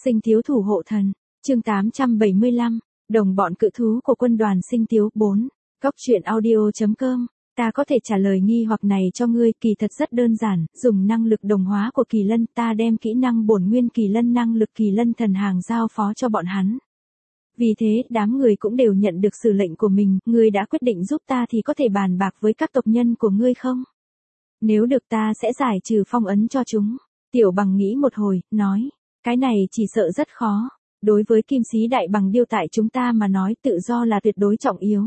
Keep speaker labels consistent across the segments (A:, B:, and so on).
A: Sinh Tiếu thủ hộ thần, chương 875, đồng bọn cự thú của quân đoàn Sinh Tiếu 4, Góc truyện audio.com. Ta có thể trả lời nghi hoặc này cho ngươi, kỳ thật rất đơn giản, dùng năng lực đồng hóa của Kỳ Lân, ta đem kỹ năng bổn nguyên Kỳ Lân, năng lực Kỳ Lân thần hàng giao phó cho bọn hắn. Vì thế, đám người cũng đều nhận được sự lệnh của mình, ngươi đã quyết định giúp ta thì có thể bàn bạc với các tộc nhân của ngươi không? Nếu được ta sẽ giải trừ phong ấn cho chúng. Tiểu Bằng nghĩ một hồi, nói, cái này chỉ sợ rất khó. Đối với kim sĩ đại bằng điêu tại chúng ta mà nói tự do là tuyệt đối trọng yếu.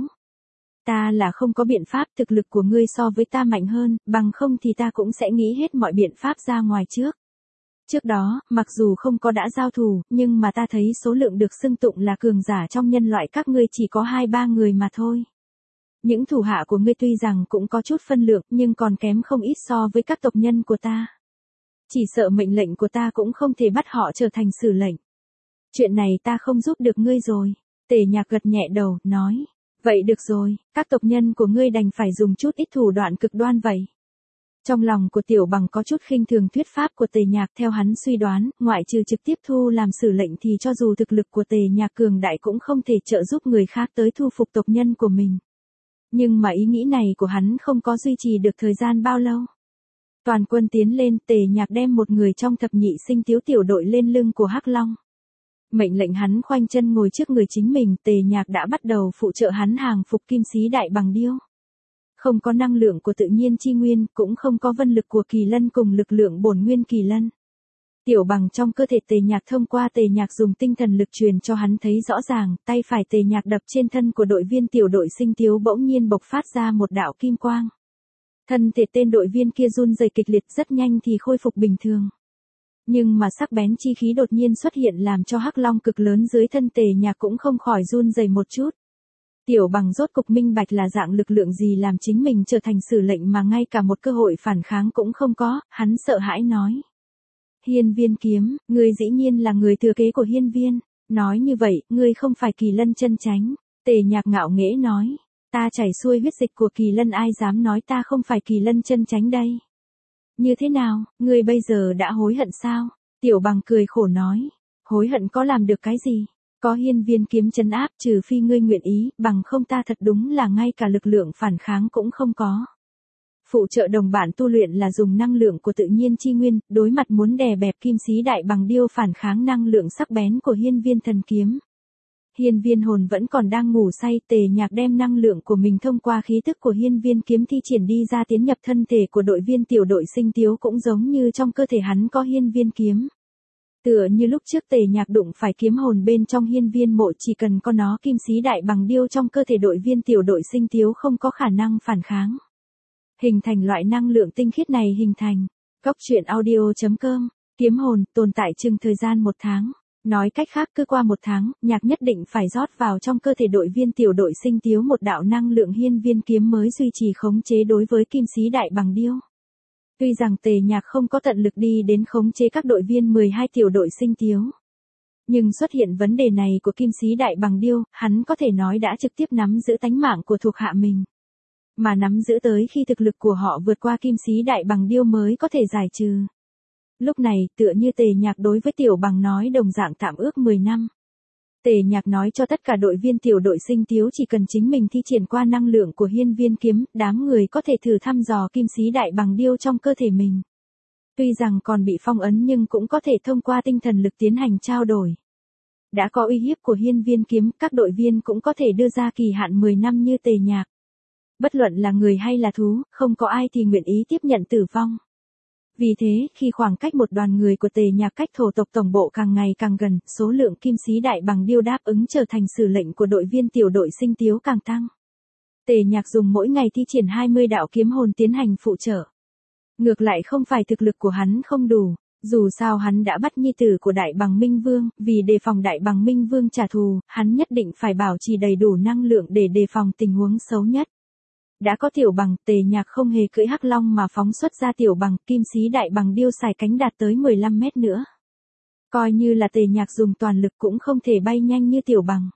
A: Ta là không có biện pháp, thực lực của ngươi so với ta mạnh hơn, bằng không thì ta cũng sẽ nghĩ hết mọi biện pháp ra ngoài trước. Trước đó, mặc dù không có đã giao thủ, nhưng mà ta thấy số lượng được xưng tụng là cường giả trong nhân loại các ngươi chỉ có 2-3 người mà thôi. Những thủ hạ của ngươi tuy rằng cũng có chút phân lượng nhưng còn kém không ít so với các tộc nhân của ta. Chỉ sợ mệnh lệnh của ta cũng không thể bắt họ trở thành sử lệnh. Chuyện này ta không giúp được ngươi rồi. Tề Nhạc gật nhẹ đầu, nói. Vậy được rồi, các tộc nhân của ngươi đành phải dùng chút ít thủ đoạn cực đoan vậy. Trong lòng của Tiểu Bằng có chút khinh thường thuyết pháp của Tề Nhạc, theo hắn suy đoán, ngoại trừ trực tiếp thu làm sử lệnh thì cho dù thực lực của Tề Nhạc cường đại cũng không thể trợ giúp người khác tới thu phục tộc nhân của mình. Nhưng mà ý nghĩ này của hắn không có duy trì được thời gian bao lâu. Toàn quân tiến lên, Tề Nhạc đem một người trong thập nhị Sinh Tiếu tiểu đội lên lưng của Hắc Long. Mệnh lệnh hắn khoanh chân ngồi trước người chính mình, Tề Nhạc đã bắt đầu phụ trợ hắn hàng phục kim sĩ đại bằng điêu. Không có năng lượng của tự nhiên chi nguyên, cũng không có vân lực của Kỳ Lân cùng lực lượng bổn nguyên Kỳ Lân. Tiểu Bằng trong cơ thể Tề Nhạc thông qua Tề Nhạc dùng tinh thần lực truyền cho hắn thấy rõ ràng, tay phải Tề Nhạc đập trên thân của đội viên tiểu đội Sinh Tiếu bỗng nhiên bộc phát ra một đạo kim quang. Thân thể tên đội viên kia run rẩy kịch liệt, rất nhanh thì khôi phục bình thường. Nhưng mà sắc bén chi khí đột nhiên xuất hiện làm cho Hắc Long cực lớn dưới thân Tề Nhạc cũng không khỏi run rẩy một chút. Tiểu Bằng rốt cục minh bạch là dạng lực lượng gì làm chính mình trở thành sử lệnh mà ngay cả một cơ hội phản kháng cũng không có, hắn sợ hãi nói. Hiên Viên kiếm, ngươi dĩ nhiên là người thừa kế của Hiên Viên, nói như vậy, ngươi không phải Kỳ Lân chân chánh. Tề Nhạc ngạo nghễ nói, ta chảy xuôi huyết dịch của Kỳ Lân, ai dám nói ta không phải Kỳ Lân chân chánh đây. Như thế nào, ngươi bây giờ đã hối hận sao? Tiểu Bằng cười khổ nói, hối hận có làm được cái gì? Có Hiên Viên kiếm trấn áp, trừ phi ngươi nguyện ý, bằng không ta thật đúng là ngay cả lực lượng phản kháng cũng không có. Phụ trợ đồng bạn tu luyện là dùng năng lượng của tự nhiên chi nguyên, đối mặt muốn đè bẹp kim sĩ đại bằng điêu phản kháng năng lượng sắc bén của Hiên Viên thần kiếm. Hiên Viên hồn vẫn còn đang ngủ say, Tề Nhạc đem năng lượng của mình thông qua khí tức của Hiên Viên kiếm thi triển đi ra tiến nhập thân thể của đội viên tiểu đội Sinh Tiếu, cũng giống như trong cơ thể hắn có Hiên Viên kiếm. Tựa như lúc trước Tề Nhạc đụng phải kiếm hồn bên trong Hiên Viên mộ, chỉ cần có nó kim sĩ đại bằng điêu trong cơ thể đội viên tiểu đội Sinh Tiếu không có khả năng phản kháng. Hình thành loại năng lượng tinh khiết này hình thành. Góc truyện audio.com, kiếm hồn, tồn tại chừng thời gian 1 tháng. Nói cách khác cứ qua 1 tháng, Nhạc nhất định phải rót vào trong cơ thể đội viên tiểu đội Sinh Tiếu một đạo năng lượng Hiên Viên kiếm mới duy trì khống chế đối với kim sĩ đại bằng điêu. Tuy rằng Tề Nhạc không có tận lực đi đến khống chế các đội viên 12 tiểu đội Sinh Tiếu. Nhưng xuất hiện vấn đề này của kim sĩ đại bằng điêu, hắn có thể nói đã trực tiếp nắm giữ tánh mạng của thuộc hạ mình. Mà nắm giữ tới khi thực lực của họ vượt qua kim sĩ đại bằng điêu mới có thể giải trừ. Lúc này, tựa như Tề Nhạc đối với Tiểu Bằng nói đồng dạng tạm ước 10 năm. Tề Nhạc nói cho tất cả đội viên tiểu đội Sinh Tiếu chỉ cần chính mình thi triển qua năng lượng của Hiên Viên kiếm, đám người có thể thử thăm dò kim sĩ đại bằng điêu trong cơ thể mình. Tuy rằng còn bị phong ấn nhưng cũng có thể thông qua tinh thần lực tiến hành trao đổi. Đã có uy hiếp của Hiên Viên kiếm, các đội viên cũng có thể đưa ra kỳ hạn 10 năm như Tề Nhạc. Bất luận là người hay là thú, không có ai thì nguyện ý tiếp nhận tử vong. Vì thế, khi khoảng cách một đoàn người của Tề Nhạc cách thổ tộc tổng bộ càng ngày càng gần, số lượng kim sĩ đại bằng điêu đáp ứng trở thành sử lệnh của đội viên tiểu đội Sinh Tiếu càng tăng. Tề Nhạc dùng mỗi ngày thi triển 20 đạo kiếm hồn tiến hành phụ trợ. Ngược lại không phải thực lực của hắn không đủ, dù sao hắn đã bắt nhi tử của Đại Bằng Minh Vương, vì đề phòng Đại Bằng Minh Vương trả thù, hắn nhất định phải bảo trì đầy đủ năng lượng để đề phòng tình huống xấu nhất. Đã có Tiểu Bằng, Tề Nhạc không hề cưỡi Hắc Long mà phóng xuất ra Tiểu Bằng, kim sĩ đại bằng điêu xài cánh đạt tới 15 mét nữa. Coi như là Tề Nhạc dùng toàn lực cũng không thể bay nhanh như Tiểu Bằng.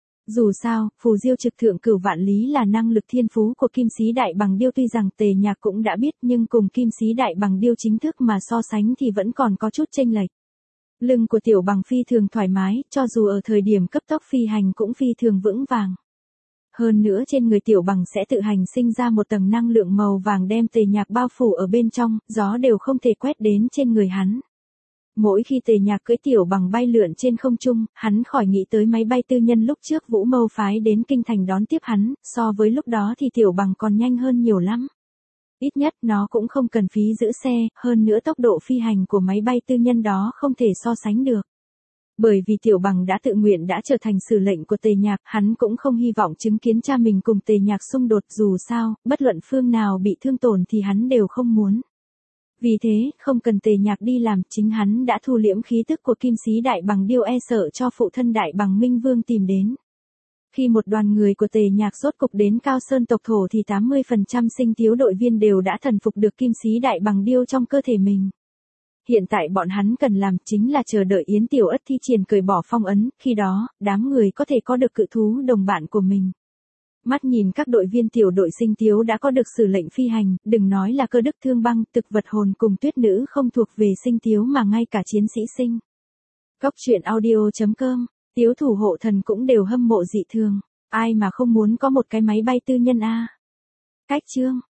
A: Dù sao, phù diêu trực thượng cửu vạn lý là năng lực thiên phú của kim sĩ đại bằng điêu, tuy rằng Tề Nhạc cũng đã biết nhưng cùng kim sĩ đại bằng điêu chính thức mà so sánh thì vẫn còn có chút chênh lệch. Lưng của Tiểu Bằng phi thường thoải mái, cho dù ở thời điểm cấp tốc phi hành cũng phi thường vững vàng. Hơn nữa trên người Tiểu Bằng sẽ tự hành sinh ra một tầng năng lượng màu vàng đem Tề Nhạc bao phủ ở bên trong, gió đều không thể quét đến trên người hắn. Mỗi khi Tề Nhạc cưỡi Tiểu Bằng bay lượn trên không trung, hắn khỏi nghĩ tới máy bay tư nhân lúc trước Vũ Mâu phái đến kinh thành đón tiếp hắn, so với lúc đó thì Tiểu Bằng còn nhanh hơn nhiều lắm. Ít nhất nó cũng không cần phí giữ xe, hơn nữa tốc độ phi hành của máy bay tư nhân đó không thể so sánh được. Bởi vì Tiểu Bằng đã tự nguyện đã trở thành sử lệnh của Tề Nhạc, hắn cũng không hy vọng chứng kiến cha mình cùng Tề Nhạc xung đột, dù sao, bất luận phương nào bị thương tổn thì hắn đều không muốn. Vì thế, không cần Tề Nhạc đi làm, chính hắn đã thu liễm khí tức của Kim Sĩ Đại Bằng Điêu e sợ cho phụ thân Đại Bằng Minh Vương tìm đến. Khi một đoàn người của Tề Nhạc rốt cục đến Cao Sơn tộc thổ thì 80% Sinh Tiếu đội viên đều đã thần phục được Kim Sĩ Đại Bằng Điêu trong cơ thể mình. Hiện tại bọn hắn cần làm chính là chờ đợi Yến Tiểu Ất thi triển cởi bỏ phong ấn, khi đó, đám người có thể có được cự thú đồng bạn của mình. Mắt nhìn các đội viên tiểu đội Sinh Tiếu đã có được sử lệnh phi hành, đừng nói là Cơ Đức Thương Băng, Thực Vật Hồn cùng Tuyết Nữ không thuộc về Sinh Tiếu mà ngay cả chiến sĩ Sinh. Cốc truyện audio.com, Tiếu thủ hộ thần cũng đều hâm mộ dị thường. Ai mà không muốn có một cái máy bay tư nhân a. Cách chương